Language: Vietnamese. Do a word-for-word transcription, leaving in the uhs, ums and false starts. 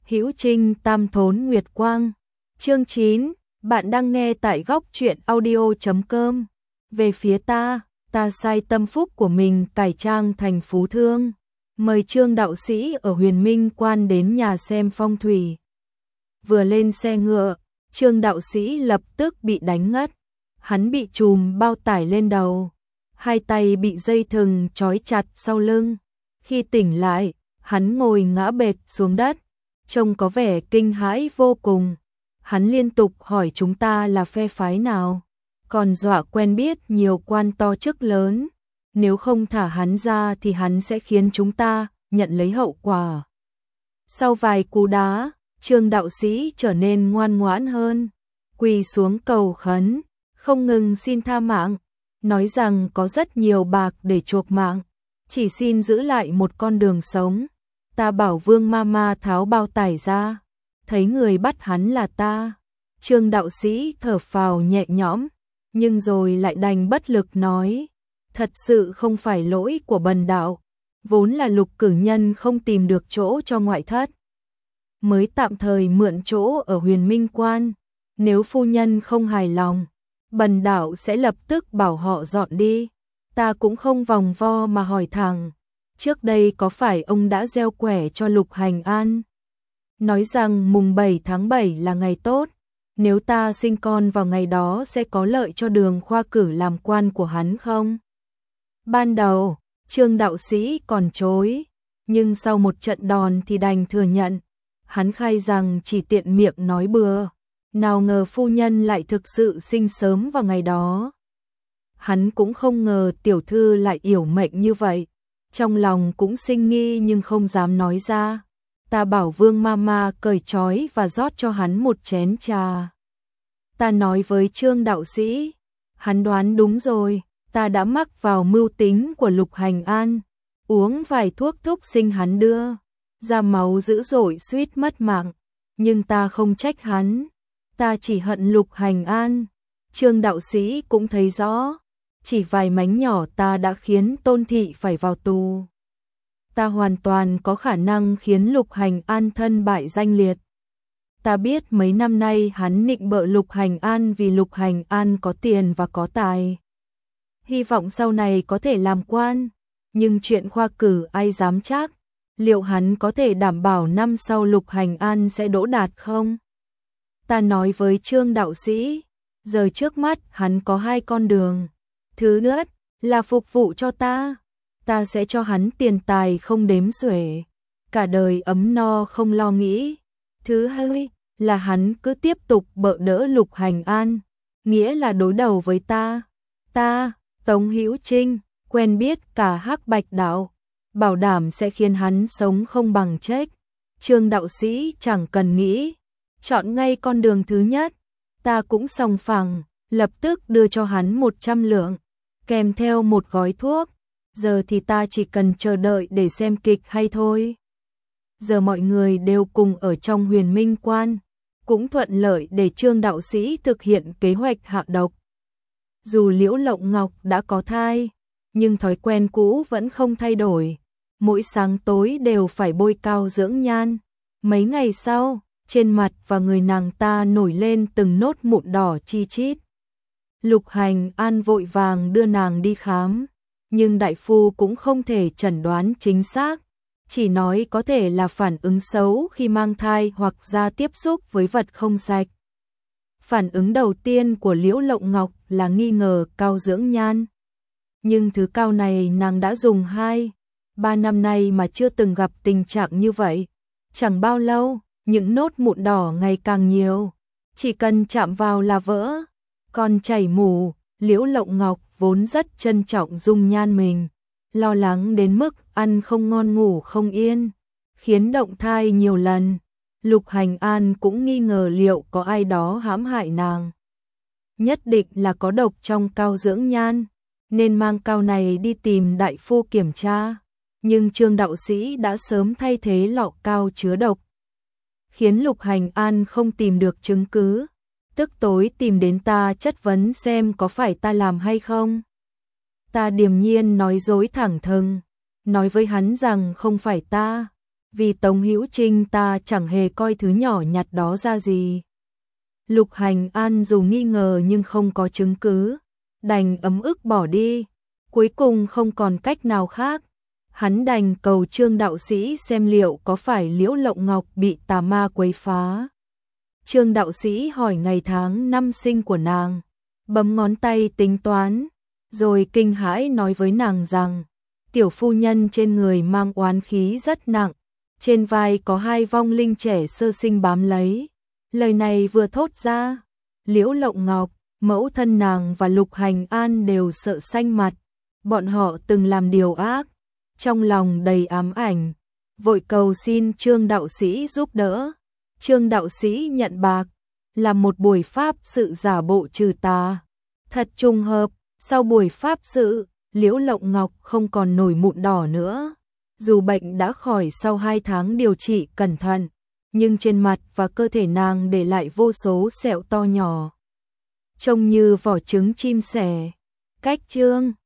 Hữu Trinh Tam Thốn Nguyệt Quang. Chương chín, bạn đang nghe tại góc truyện audio chấm com. Về phía ta, ta sai tâm phúc của mình cải trang thành phú thương. Mời Trương đạo sĩ ở Huyền Minh Quan đến nhà xem phong thủy. Vừa lên xe ngựa, Trương đạo sĩ lập tức bị đánh ngất. Hắn bị chùm bao tải lên đầu, hai tay bị dây thừng trói chặt sau lưng. Khi tỉnh lại, hắn ngồi ngã bệt xuống đất, trông có vẻ kinh hãi vô cùng. Hắn liên tục hỏi chúng ta là phe phái nào, còn dọa quen biết nhiều quan to chức lớn. Nếu không thả hắn ra thì hắn sẽ khiến chúng ta nhận lấy hậu quả. Sau vài cú đá, Trương đạo sĩ trở nên ngoan ngoãn hơn, quỳ xuống cầu khấn, không ngừng xin tha mạng, nói rằng có rất nhiều bạc để chuộc mạng, chỉ xin giữ lại một con đường sống. Ta bảo Vương Mama tháo bao tải ra, thấy người bắt hắn là ta. Trương đạo sĩ thở phào nhẹ nhõm, nhưng rồi lại đành bất lực nói, thật sự không phải lỗi của bần đạo, vốn là Lục cử nhân không tìm được chỗ cho ngoại thất, mới tạm thời mượn chỗ ở Huyền Minh Quan. Nếu phu nhân không hài lòng, bần đạo sẽ lập tức bảo họ dọn đi. Ta cũng không vòng vo mà hỏi thẳng, trước đây có phải ông đã gieo quẻ cho Lục Hành An, nói rằng mùng bảy tháng bảy là ngày tốt, nếu ta sinh con vào ngày đó sẽ có lợi cho đường khoa cử làm quan của hắn không? Ban đầu, Trương đạo sĩ còn chối, nhưng sau một trận đòn thì đành thừa nhận. Hắn khai rằng chỉ tiện miệng nói bừa, nào ngờ phu nhân lại thực sự sinh sớm vào ngày đó. Hắn cũng không ngờ tiểu thư lại yểu mệnh như vậy, trong lòng cũng sinh nghi nhưng không dám nói ra. Ta bảo Vương Mama cởi trói và rót cho hắn một chén trà. Ta nói với Trương đạo sĩ, hắn đoán đúng rồi, ta đã mắc vào mưu tính của Lục Hành An, uống vài thuốc thúc sinh hắn đưa ra máu dữ dội suýt mất mạng, nhưng ta không trách hắn, ta chỉ hận Lục Hành An. Trương đạo sĩ cũng thấy rõ, chỉ vài mánh nhỏ ta đã khiến Tôn thị phải vào tù. Ta hoàn toàn có khả năng khiến Lục Hành An thân bại danh liệt. Ta biết mấy năm nay hắn nịnh bợ Lục Hành An vì Lục Hành An có tiền và có tài, hy vọng sau này có thể làm quan, nhưng chuyện khoa cử ai dám chắc, liệu hắn có thể đảm bảo năm sau Lục Hành An sẽ đỗ đạt không? Ta nói với Trương đạo sĩ, giờ trước mắt hắn có hai con đường. Thứ nhất là phục vụ cho ta, ta sẽ cho hắn tiền tài không đếm xuể, cả đời ấm no không lo nghĩ. Thứ hai là hắn cứ tiếp tục bợ đỡ Lục Hành An, nghĩa là đối đầu với ta. Ta, Tống Hữu Trinh, quen biết cả Hắc Bạch đạo, bảo đảm sẽ khiến hắn sống không bằng chết. Trương đạo sĩ chẳng cần nghĩ, chọn ngay con đường thứ nhất. Ta cũng sòng phẳng, lập tức đưa cho hắn một trăm lượng, kèm theo một gói thuốc. Giờ thì ta chỉ cần chờ đợi để xem kịch hay thôi. Giờ mọi người đều cùng ở trong Huyền Minh Quan, cũng thuận lợi để Trương đạo sĩ thực hiện kế hoạch hạ độc. Dù Liễu Lộng Ngọc đã có thai, nhưng thói quen cũ vẫn không thay đổi, mỗi sáng tối đều phải bôi cao dưỡng nhan. Mấy ngày sau, trên mặt và người nàng ta nổi lên từng nốt mụn đỏ chi chít. Lục Hành An vội vàng đưa nàng đi khám, nhưng đại phu cũng không thể chẩn đoán chính xác, chỉ nói có thể là phản ứng xấu khi mang thai hoặc da tiếp xúc với vật không sạch. Phản ứng đầu tiên của Liễu Lộng Ngọc là nghi ngờ cao dưỡng nhan, nhưng thứ cao này nàng đã dùng hai, ba năm nay mà chưa từng gặp tình trạng như vậy. Chẳng bao lâu, những nốt mụn đỏ ngày càng nhiều, chỉ cần chạm vào là vỡ, còn chảy mù. Liễu Lộng Ngọc vốn rất trân trọng dung nhan mình, lo lắng đến mức ăn không ngon ngủ không yên, khiến động thai nhiều lần. Lục Hành An cũng nghi ngờ liệu có ai đó hãm hại nàng, nhất định là có độc trong cao dưỡng nhan, nên mang cao này đi tìm đại phu kiểm tra. Nhưng Trương đạo sĩ đã sớm thay thế lọ cao chứa độc, khiến Lục Hành An không tìm được chứng cứ, tức tối tìm đến ta chất vấn xem có phải ta làm hay không. Ta điềm nhiên nói dối thẳng thừng, nói với hắn rằng không phải ta, vì Tống Hữu Trinh ta chẳng hề coi thứ nhỏ nhặt đó ra gì. Lục Hành An dù nghi ngờ nhưng không có chứng cứ, đành ấm ức bỏ đi. Cuối cùng không còn cách nào khác, hắn đành cầu Trương đạo sĩ xem liệu có phải Liễu Lộng Ngọc bị tà ma quấy phá. Trương đạo sĩ hỏi ngày tháng năm sinh của nàng, bấm ngón tay tính toán, rồi kinh hãi nói với nàng rằng tiểu phu nhân trên người mang oán khí rất nặng, trên vai có hai vong linh trẻ sơ sinh bám lấy. Lời này vừa thốt ra, Liễu Lộng Ngọc, mẫu thân nàng và Lục Hành An đều sợ xanh mặt, bọn họ từng làm điều ác, trong lòng đầy ám ảnh, vội cầu xin Trương đạo sĩ giúp đỡ. Trương đạo sĩ nhận bạc, làm một buổi pháp sự giả bộ trừ tà. Thật trùng hợp, sau buổi pháp sự, Liễu Lộng Ngọc không còn nổi mụn đỏ nữa. Dù bệnh đã khỏi sau hai tháng điều trị cẩn thận, nhưng trên mặt và cơ thể nàng để lại vô số sẹo to nhỏ, trông như vỏ trứng chim sẻ. Cách chương